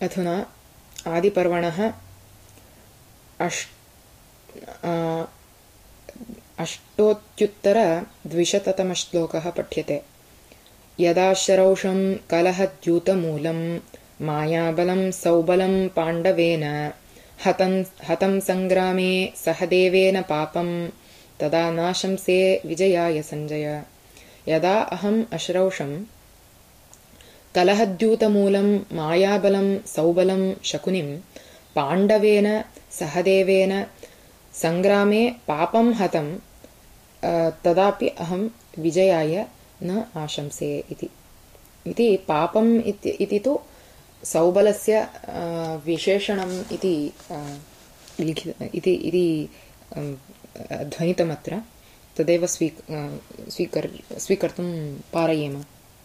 अधुना आदिपर्वणः अष्टोत्तरद्विशततमश्लोकः पठ्यते। यदा शरौषं कलहद्यूतमूलं मायाबलं सौबलं पाण्डवेन हतं संग्रामे सहदेवेन पापं तदा नाशंसे विजयाय सञ्जय। यदा अहम् अश्रौषं कलहद्यूतमूलं मायाबलं सौबलं शकुनिं पाण्डवेन सहदेवेन संग्रामे पापं हतं तदापि अहं विजयाय न आशंसे इति पापम् इति तु सौबलस्य विशेषणम् इति ध्वनितमत्र तदेव स्वीकर्तुं पारयेम।